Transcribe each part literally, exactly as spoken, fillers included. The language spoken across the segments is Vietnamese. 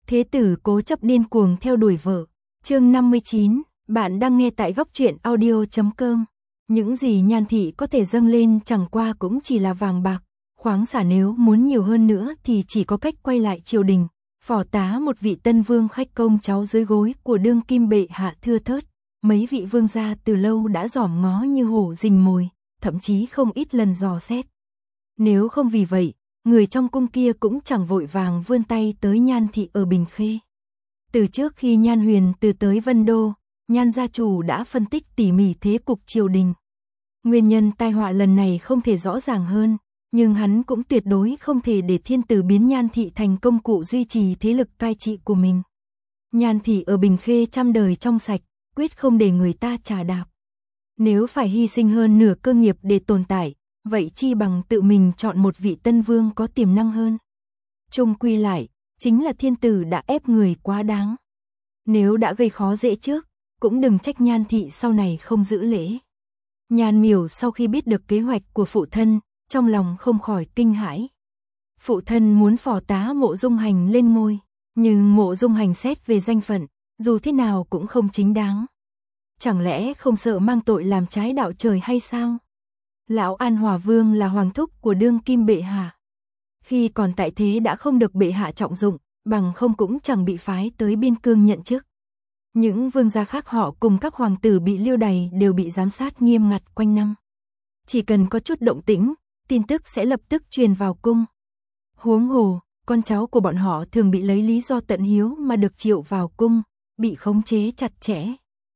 Thế tử cố chấp điên cuồng theo đuổi vợ. Chương năm mươi chín, bạn đang nghe tại góc truyện audio chấm com. Những gì Nhan thị có thể dâng lên chẳng qua cũng chỉ là vàng bạc, khoáng sản, nếu muốn nhiều hơn nữa thì chỉ có cách quay lại triều đình, phò tá một vị tân vương khách công cháu dưới gối của đương kim bệ hạ thưa thớt. Mấy vị vương gia từ lâu đã dòm ngó như hổ rình mồi, thậm chí không ít lần dò xét. Nếu không vì vậy, người trong cung kia cũng chẳng vội vàng vươn tay tới Nhan thị ở Bình Khê. Từ trước khi Nhan Huyền từ tới Vân Đô, Nhan gia chủ đã phân tích tỉ mỉ thế cục triều đình. Nguyên nhân tai họa lần này không thể rõ ràng hơn, nhưng hắn cũng tuyệt đối không thể để thiên tử biến Nhan thị thành công cụ duy trì thế lực cai trị của mình. Nhan thị ở Bình Khê trăm đời trong sạch, quyết không để người ta trà đạp. Nếu phải hy sinh hơn nửa cơ nghiệp để tồn tại, vậy chi bằng tự mình chọn một vị tân vương có tiềm năng hơn. Chung quy lại, chính là thiên tử đã ép người quá đáng. Nếu đã gây khó dễ trước, cũng đừng trách Nhan thị sau này không giữ lễ. Nhan Miểu sau khi biết được kế hoạch của phụ thân, trong lòng không khỏi kinh hãi. Phụ thân muốn phò tá Mộ Dung Hành lên ngôi, nhưng Mộ Dung Hành xét về danh phận, dù thế nào cũng không chính đáng. Chẳng lẽ không sợ mang tội làm trái đạo trời hay sao? Lão An Hòa Vương là hoàng thúc của đương kim bệ hạ. Khi còn tại thế đã không được bệ hạ trọng dụng, bằng không cũng chẳng bị phái tới biên cương nhận chức. Những vương gia khác họ cùng các hoàng tử bị lưu đày đều bị giám sát nghiêm ngặt quanh năm. Chỉ cần có chút động tĩnh, tin tức sẽ lập tức truyền vào cung. Huống hồ, con cháu của bọn họ thường bị lấy lý do tận hiếu mà được triệu vào cung, bị khống chế chặt chẽ,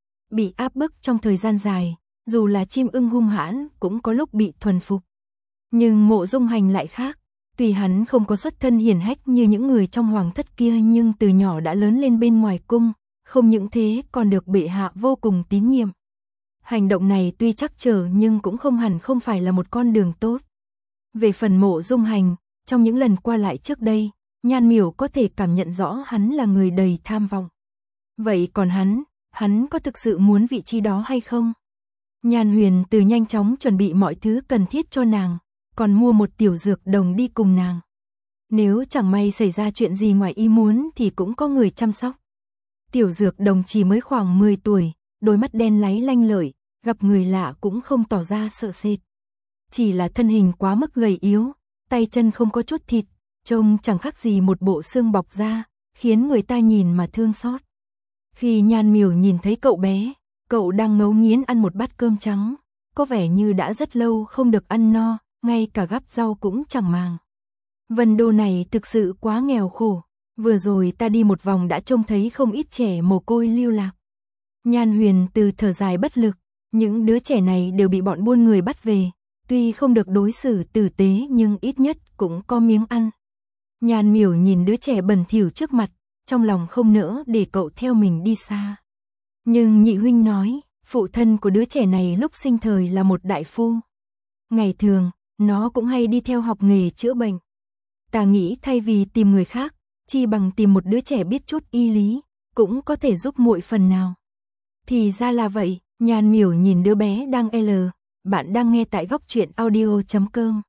bị áp bức trong thời gian dài, dù là chim ưng hung hãn cũng có lúc bị thuần phục. Nhưng Mộ Dung Hành lại khác, tuy hắn không có xuất thân hiển hách như những người trong hoàng thất kia nhưng từ nhỏ đã lớn lên bên ngoài cung, không những thế còn được bệ hạ vô cùng tín nhiệm. Hành động này tuy trắc trở nhưng cũng không hẳn không phải là một con đường tốt. Về phần Mộ Dung Hành, trong những lần qua lại trước đây, Nhan Miểu có thể cảm nhận rõ hắn là người đầy tham vọng. Vậy còn hắn, hắn có thực sự muốn vị trí đó hay không? Nhan Huyền từ nhanh chóng chuẩn bị mọi thứ cần thiết cho nàng, còn mua một tiểu dược đồng đi cùng nàng. Nếu chẳng may xảy ra chuyện gì ngoài ý muốn thì cũng có người chăm sóc. Tiểu dược đồng chỉ mới khoảng mười tuổi, đôi mắt đen láy lanh lợi, gặp người lạ cũng không tỏ ra sợ sệt. Chỉ là thân hình quá mức gầy yếu, tay chân không có chút thịt, trông chẳng khác gì một bộ xương bọc da, khiến người ta nhìn mà thương xót. Khi Nhan Miểu nhìn thấy cậu bé, cậu đang ngấu nghiến ăn một bát cơm trắng, có vẻ như đã rất lâu không được ăn no, ngay cả gắp rau cũng chẳng màng. Vân Đô này thực sự quá nghèo khổ, vừa rồi ta đi một vòng đã trông thấy không ít trẻ mồ côi lưu lạc. Nhan Huyền từ thở dài bất lực, những đứa trẻ này đều bị bọn buôn người bắt về, tuy không được đối xử tử tế nhưng ít nhất cũng có miếng ăn. Nhan Miểu nhìn đứa trẻ bẩn thỉu trước mặt, trong lòng không nỡ để cậu theo mình đi xa. Nhưng nhị huynh nói, phụ thân của đứa trẻ này lúc sinh thời là một đại phu. Ngày thường, nó cũng hay đi theo học nghề chữa bệnh. Ta nghĩ thay vì tìm người khác, chi bằng tìm một đứa trẻ biết chút y lý, cũng có thể giúp muội phần nào. Thì ra là vậy, Nhan Miểu nhìn đứa bé đang L, bạn đang nghe tại góc truyện audio chấm com.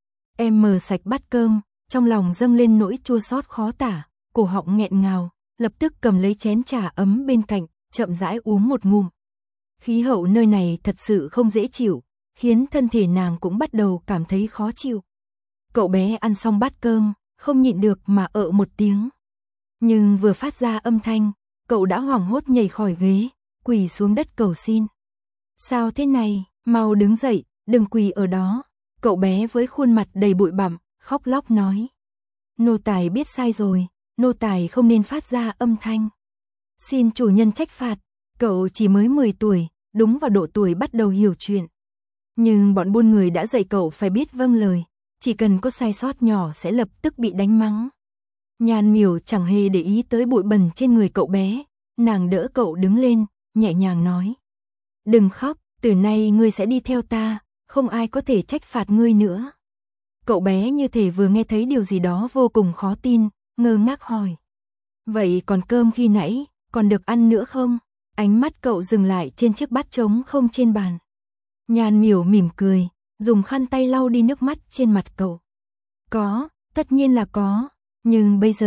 Em mở sạch bát cơm, trong lòng dâng lên nỗi chua xót khó tả, cổ họng nghẹn ngào, lập tức cầm lấy chén trà ấm bên cạnh, chậm rãi uống một ngụm. Khí hậu nơi này thật sự không dễ chịu, khiến thân thể nàng cũng bắt đầu cảm thấy khó chịu. Cậu bé ăn xong bát cơm, không nhịn được mà ợ một tiếng. Nhưng vừa phát ra âm thanh, cậu đã hoảng hốt nhảy khỏi ghế, quỳ xuống đất cầu xin. Sao thế này, mau đứng dậy, đừng quỳ ở đó. Cậu bé với khuôn mặt đầy bụi bặm, khóc lóc nói. Nô tài biết sai rồi, nô tài không nên phát ra âm thanh. Xin chủ nhân trách phạt, cậu chỉ mới mười tuổi, đúng vào độ tuổi bắt đầu hiểu chuyện. Nhưng bọn buôn người đã dạy cậu phải biết vâng lời, chỉ cần có sai sót nhỏ sẽ lập tức bị đánh mắng. Nhan Miểu chẳng hề để ý tới bụi bẩn trên người cậu bé, nàng đỡ cậu đứng lên, nhẹ nhàng nói. Đừng khóc, từ nay ngươi sẽ đi theo ta, không ai có thể trách phạt ngươi nữa. Cậu bé như thể vừa nghe thấy điều gì đó vô cùng khó tin, ngơ ngác hỏi. Vậy còn cơm khi nãy, còn được ăn nữa không? Ánh mắt cậu dừng lại trên chiếc bát trống không trên bàn. Nhan Miểu mỉm cười, dùng khăn tay lau đi nước mắt trên mặt cậu. Có, tất nhiên là có, nhưng bây giờ,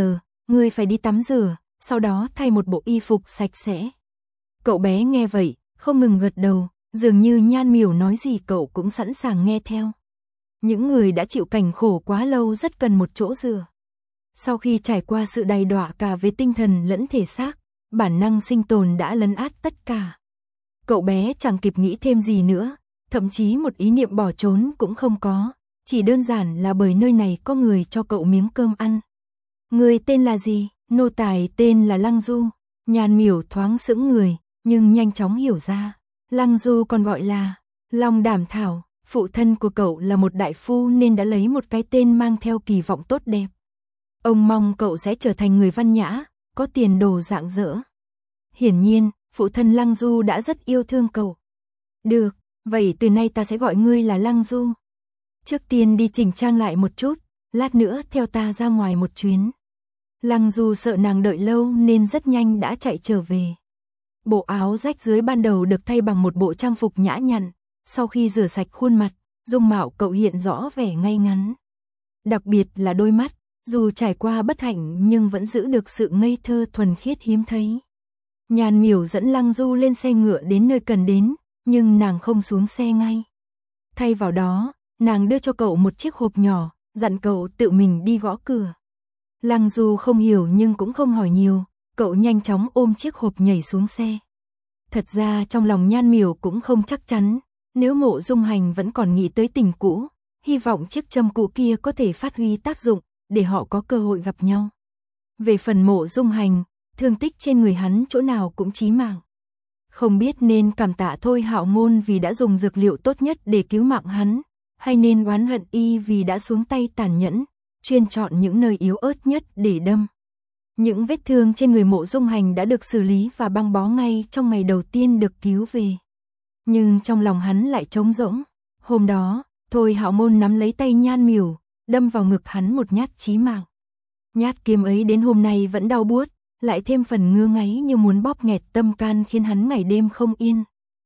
ngươi phải đi tắm rửa, sau đó thay một bộ y phục sạch sẽ. Cậu bé nghe vậy, không ngừng gật đầu, dường như Nhan Miểu nói gì cậu cũng sẵn sàng nghe theo. Những người đã chịu cảnh khổ quá lâu rất cần một chỗ dựa. Sau khi trải qua sự đầy đọa cả về tinh thần lẫn thể xác, bản năng sinh tồn đã lấn át tất cả. Cậu bé chẳng kịp nghĩ thêm gì nữa, thậm chí một ý niệm bỏ trốn cũng không có, chỉ đơn giản là bởi nơi này có người cho cậu miếng cơm ăn. Người tên là gì? Nô tài tên là Lăng Du. Nhan Miểu thoáng sững người, nhưng nhanh chóng hiểu ra. Lăng Du còn gọi là Long Đảm Thảo, phụ thân của cậu là một đại phu nên đã lấy một cái tên mang theo kỳ vọng tốt đẹp. Ông mong cậu sẽ trở thành người văn nhã, có tiền đồ rạng rỡ. Hiển nhiên, phụ thân Lăng Du đã rất yêu thương cậu. Được, vậy từ nay ta sẽ gọi ngươi là Lăng Du. Trước tiên đi chỉnh trang lại một chút, lát nữa theo ta ra ngoài một chuyến. Lăng Du sợ nàng đợi lâu nên rất nhanh đã chạy trở về. Bộ áo rách dưới ban đầu được thay bằng một bộ trang phục nhã nhặn, sau khi rửa sạch khuôn mặt, dung mạo cậu hiện rõ vẻ ngay ngắn. Đặc biệt là đôi mắt, dù trải qua bất hạnh nhưng vẫn giữ được sự ngây thơ thuần khiết hiếm thấy. Nhan Miểu dẫn Lăng Du lên xe ngựa đến nơi cần đến, nhưng nàng không xuống xe ngay. Thay vào đó, nàng đưa cho cậu một chiếc hộp nhỏ, dặn cậu tự mình đi gõ cửa. Lăng Du không hiểu nhưng cũng không hỏi nhiều, cậu nhanh chóng ôm chiếc hộp nhảy xuống xe. Thật ra trong lòng Nhan Miểu cũng không chắc chắn, nếu Mộ Dung Hành vẫn còn nghĩ tới tình cũ, hy vọng chiếc châm cũ kia có thể phát huy tác dụng, để họ có cơ hội gặp nhau. Về phần Mộ Dung Hành, thương tích trên người hắn chỗ nào cũng chí mạng. Không biết nên cảm tạ Thôi Hạo Ngôn vì đã dùng dược liệu tốt nhất để cứu mạng hắn, hay nên oán hận y vì đã xuống tay tàn nhẫn, chuyên chọn những nơi yếu ớt nhất để đâm. Những vết thương trên người Mộ Dung Hành đã được xử lý và băng bó ngay trong ngày đầu tiên được cứu về. Nhưng trong lòng hắn lại trống rỗng. Hôm đó, Thôi Hạo Môn nắm lấy tay Nhan Miểu, đâm vào ngực hắn một nhát chí mạng. Nhát kiếm ấy đến hôm nay vẫn đau buốt, lại thêm phần ngứa ngáy như muốn bóp nghẹt tâm can khiến hắn ngày đêm không yên.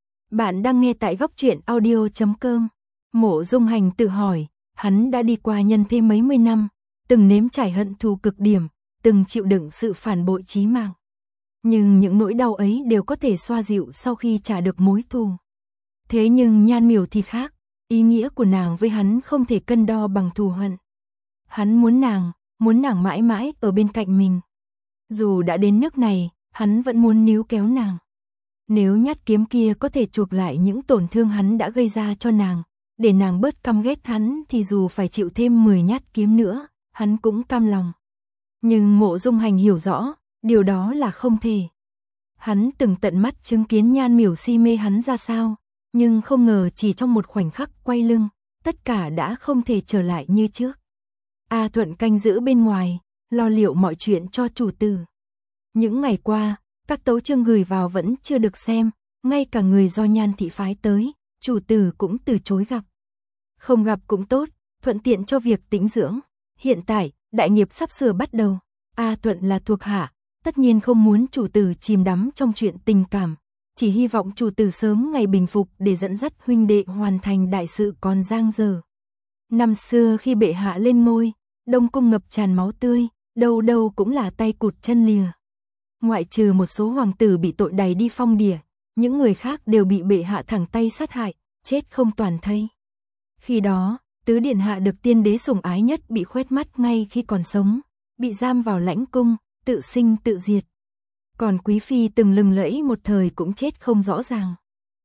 Bạn đang nghe tại góc truyện audio chấm com. Mộ Dung Hành tự hỏi, hắn đã đi qua nhân thế mấy mươi năm, từng nếm trải hận thù cực điểm, từng chịu đựng sự phản bội chí mạng. Nhưng những nỗi đau ấy đều có thể xoa dịu sau khi trả được mối thù. Thế nhưng Nhan Miểu thì khác, ý nghĩa của nàng với hắn không thể cân đo bằng thù hận. Hắn muốn nàng, muốn nàng mãi mãi ở bên cạnh mình. Dù đã đến nước này, hắn vẫn muốn níu kéo nàng. Nếu nhát kiếm kia có thể chuộc lại những tổn thương hắn đã gây ra cho nàng, để nàng bớt căm ghét hắn thì dù phải chịu thêm mười nhát kiếm nữa, hắn cũng cam lòng. Nhưng Mộ Dung Hành hiểu rõ, điều đó là không thể. Hắn từng tận mắt chứng kiến Nhan Miểu si mê hắn ra sao, nhưng không ngờ chỉ trong một khoảnh khắc quay lưng, tất cả đã không thể trở lại như trước. A Thuận canh giữ bên ngoài, lo liệu mọi chuyện cho chủ tử. Những ngày qua, các tấu chương gửi vào vẫn chưa được xem, ngay cả người do Nhan thị phái tới, chủ tử cũng từ chối gặp. Không gặp cũng tốt, thuận tiện cho việc tĩnh dưỡng. Hiện tại, đại nghiệp sắp sửa bắt đầu. A Thuận là thuộc hạ, tất nhiên không muốn chủ tử chìm đắm trong chuyện tình cảm, chỉ hy vọng chủ tử sớm ngày bình phục để dẫn dắt huynh đệ hoàn thành đại sự còn dang dở. Năm xưa khi bệ hạ lên ngôi, Đông cung ngập tràn máu tươi, đâu đâu cũng là tay cụt chân lìa. Ngoại trừ một số hoàng tử bị tội đày đi phong đỉa, những người khác đều bị bệ hạ thẳng tay sát hại, chết không toàn thây. Khi đó, tứ điện hạ được tiên đế sủng ái nhất bị khoét mắt ngay khi còn sống, bị giam vào lãnh cung, tự sinh tự diệt. Còn quý phi từng lừng lẫy một thời cũng chết không rõ ràng.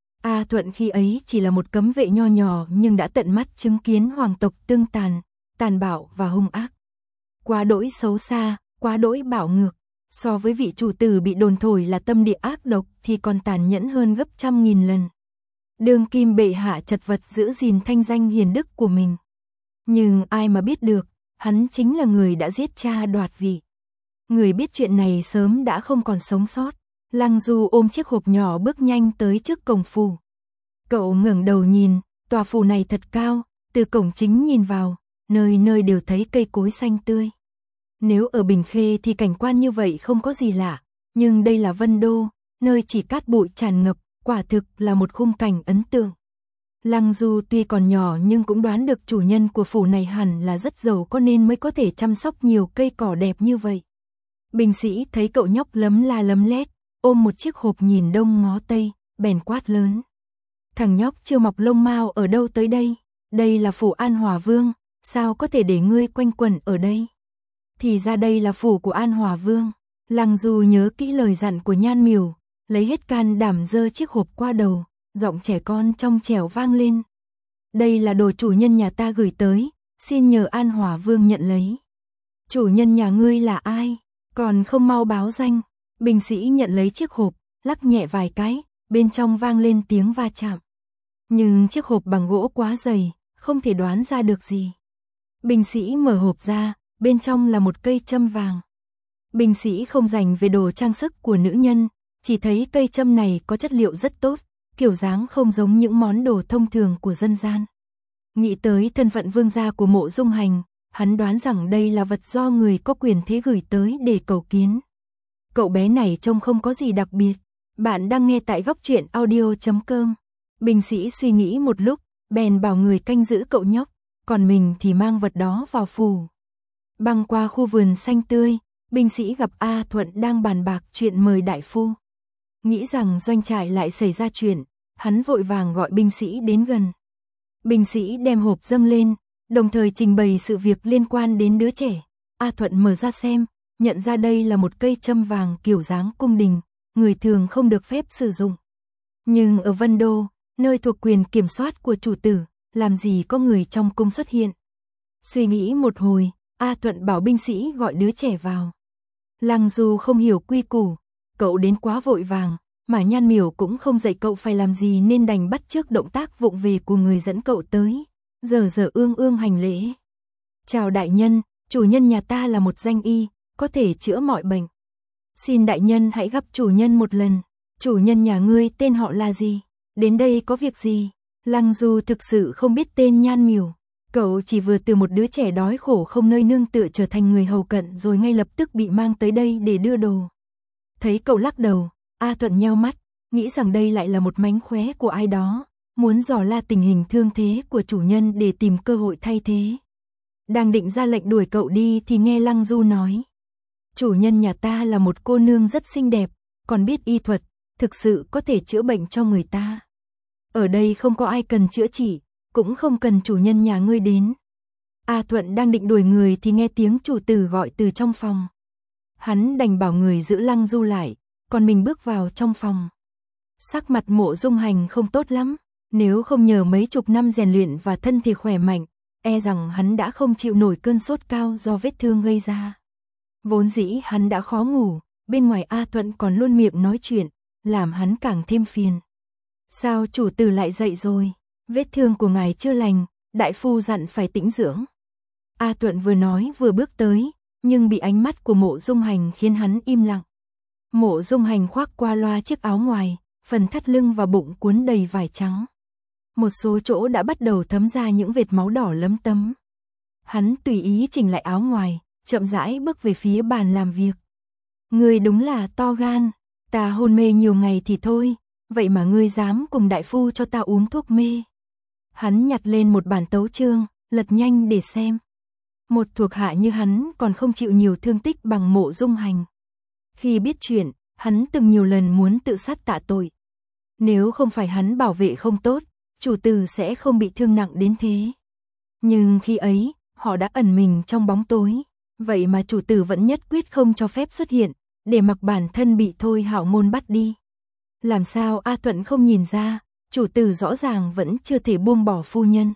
A Thuận khi ấy chỉ là một cấm vệ nho nhỏ nhưng đã tận mắt chứng kiến hoàng tộc tương tàn, tàn bạo và hung ác. Quá đỗi xấu xa, quá đỗi bạo ngược, so với vị chủ tử bị đồn thổi là tâm địa ác độc thì còn tàn nhẫn hơn gấp trăm nghìn lần. Đương kim bệ hạ chật vật giữ gìn thanh danh hiền đức của mình. Nhưng ai mà biết được, hắn chính là người đã giết cha đoạt vị. Người biết chuyện này sớm đã không còn sống sót. Lăng Du ôm chiếc hộp nhỏ bước nhanh tới trước cổng phủ. Cậu ngẩng đầu nhìn, tòa phủ này thật cao, từ cổng chính nhìn vào, nơi nơi đều thấy cây cối xanh tươi. Nếu ở Bình Khê thì cảnh quan như vậy không có gì lạ, nhưng đây là Vân Đô, nơi chỉ cát bụi tràn ngập, quả thực là một khung cảnh ấn tượng. Lăng Du tuy còn nhỏ nhưng cũng đoán được chủ nhân của phủ này hẳn là rất giàu có nên mới có thể chăm sóc nhiều cây cỏ đẹp như vậy. Binh sĩ thấy cậu nhóc lấm la lấm lét, ôm một chiếc hộp nhìn đông ngó tây, bèn quát lớn. Thằng nhóc chưa mọc lông mao ở đâu tới đây, đây là phủ An Hòa Vương, sao có thể để ngươi quanh quẩn ở đây? Thì ra đây là phủ của An Hòa Vương. Lăng Du nhớ kỹ lời dặn của Nhan Miểu, lấy hết can đảm giơ chiếc hộp qua đầu, giọng trẻ con trong trẻo vang lên. Đây là đồ chủ nhân nhà ta gửi tới, xin nhờ An Hòa Vương nhận lấy. Chủ nhân nhà ngươi là ai? Còn không mau báo danh. Binh sĩ nhận lấy chiếc hộp, lắc nhẹ vài cái, bên trong vang lên tiếng va chạm. Nhưng chiếc hộp bằng gỗ quá dày, không thể đoán ra được gì. Binh sĩ mở hộp ra, bên trong là một cây châm vàng. Binh sĩ không dành về đồ trang sức của nữ nhân, chỉ thấy cây châm này có chất liệu rất tốt, kiểu dáng không giống những món đồ thông thường của dân gian. Nghĩ tới thân phận vương gia của Mộ Dung Hành, hắn đoán rằng đây là vật do người có quyền thế gửi tới để cầu kiến. Cậu bé này trông không có gì đặc biệt. Bạn đang nghe tại góc truyện audio chấm com. Binh sĩ suy nghĩ một lúc, bèn bảo người canh giữ cậu nhóc, còn mình thì mang vật đó vào phủ. Băng qua khu vườn xanh tươi, binh sĩ gặp A Thuận đang bàn bạc chuyện mời đại phu. Nghĩ rằng doanh trại lại xảy ra chuyện, hắn vội vàng gọi binh sĩ đến gần. Binh sĩ đem hộp dâng lên, đồng thời trình bày sự việc liên quan đến đứa trẻ. A Thuận mở ra xem, nhận ra đây là một cây châm vàng kiểu dáng cung đình, người thường không được phép sử dụng. Nhưng ở Vân Đô, nơi thuộc quyền kiểm soát của chủ tử, làm gì có người trong cung xuất hiện. Suy nghĩ một hồi, A Thuận bảo binh sĩ gọi đứa trẻ vào. Lăng Du không hiểu quy củ, cậu đến quá vội vàng, mà Nhan Miểu cũng không dạy cậu phải làm gì nên đành bắt chước động tác vụng về của người dẫn cậu tới, giờ giờ ương ương hành lễ. Chào đại nhân, chủ nhân nhà ta là một danh y, có thể chữa mọi bệnh. Xin đại nhân hãy gặp chủ nhân một lần. Chủ nhân nhà ngươi tên họ là gì? Đến đây có việc gì? Lăng Du thực sự không biết tên Nhan Miểu. Cậu chỉ vừa từ một đứa trẻ đói khổ không nơi nương tựa trở thành người hầu cận rồi ngay lập tức bị mang tới đây để đưa đồ. Thấy cậu lắc đầu, A Thuận nheo mắt, nghĩ rằng đây lại là một mánh khóe của ai đó, muốn dò la tình hình thương thế của chủ nhân để tìm cơ hội thay thế. Đang định ra lệnh đuổi cậu đi thì nghe Lăng Du nói. Chủ nhân nhà ta là một cô nương rất xinh đẹp, còn biết y thuật, thực sự có thể chữa bệnh cho người ta. Ở đây không có ai cần chữa trị, cũng không cần chủ nhân nhà ngươi đến. A Thuận đang định đuổi người thì nghe tiếng chủ tử gọi từ trong phòng. Hắn đành bảo người giữ Lăng Du lại, còn mình bước vào trong phòng. Sắc mặt Mộ Dung Hành không tốt lắm, nếu không nhờ mấy chục năm rèn luyện và thân thể khỏe mạnh, e rằng hắn đã không chịu nổi cơn sốt cao do vết thương gây ra. Vốn dĩ hắn đã khó ngủ, bên ngoài A Thuận còn luôn miệng nói chuyện, làm hắn càng thêm phiền. Sao chủ tử lại dậy rồi? Vết thương của ngài chưa lành, đại phu dặn phải tĩnh dưỡng. A Thuận vừa nói vừa bước tới, nhưng bị ánh mắt của Mộ Dung Hành khiến hắn im lặng. Mộ Dung Hành khoác qua loa chiếc áo ngoài, phần thắt lưng và bụng cuốn đầy vải trắng. Một số chỗ đã bắt đầu thấm ra những vệt máu đỏ lấm tấm. Hắn tùy ý chỉnh lại áo ngoài, chậm rãi bước về phía bàn làm việc. Ngươi đúng là to gan, ta hôn mê nhiều ngày thì thôi, vậy mà ngươi dám cùng đại phu cho ta uống thuốc mê. Hắn nhặt lên một bản tấu chương, lật nhanh để xem. Một thuộc hạ như hắn còn không chịu nhiều thương tích bằng Mộ Dung Hành. Khi biết chuyện, hắn từng nhiều lần muốn tự sát tạ tội. Nếu không phải hắn bảo vệ không tốt, chủ tử sẽ không bị thương nặng đến thế. Nhưng khi ấy, họ đã ẩn mình trong bóng tối, vậy mà chủ tử vẫn nhất quyết không cho phép xuất hiện, để mặc bản thân bị Thôi Hạo Ngôn bắt đi. Làm sao A Thuận không nhìn ra, chủ tử rõ ràng vẫn chưa thể buông bỏ phu nhân.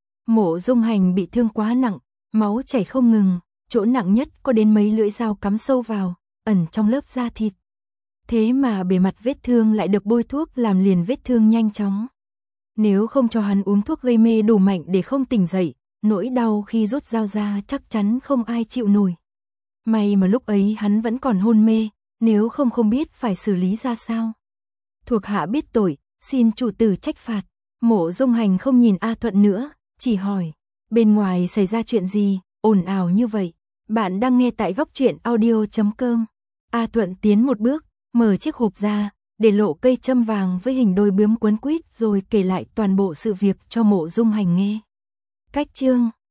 Mộ Dung Hành bị thương quá nặng, máu chảy không ngừng, chỗ nặng nhất có đến mấy lưỡi dao cắm sâu vào, ẩn trong lớp da thịt. Thế mà bề mặt vết thương lại được bôi thuốc làm liền vết thương nhanh chóng. Nếu không cho hắn uống thuốc gây mê đủ mạnh để không tỉnh dậy, nỗi đau khi rút dao ra chắc chắn không ai chịu nổi. May mà lúc ấy hắn vẫn còn hôn mê, nếu không không biết phải xử lý ra sao. Thuộc hạ biết tội, xin chủ tử trách phạt. Mộ Dung Hành không nhìn A Thuận nữa, chỉ hỏi, bên ngoài xảy ra chuyện gì, ồn ào như vậy. Bạn đang nghe tại góc truyện audio chấm com. A Thuận tiến một bước, mở chiếc hộp ra, để lộ cây châm vàng với hình đôi bướm quấn quýt rồi kể lại toàn bộ sự việc cho Mộ Dung Hành nghe. Cách chương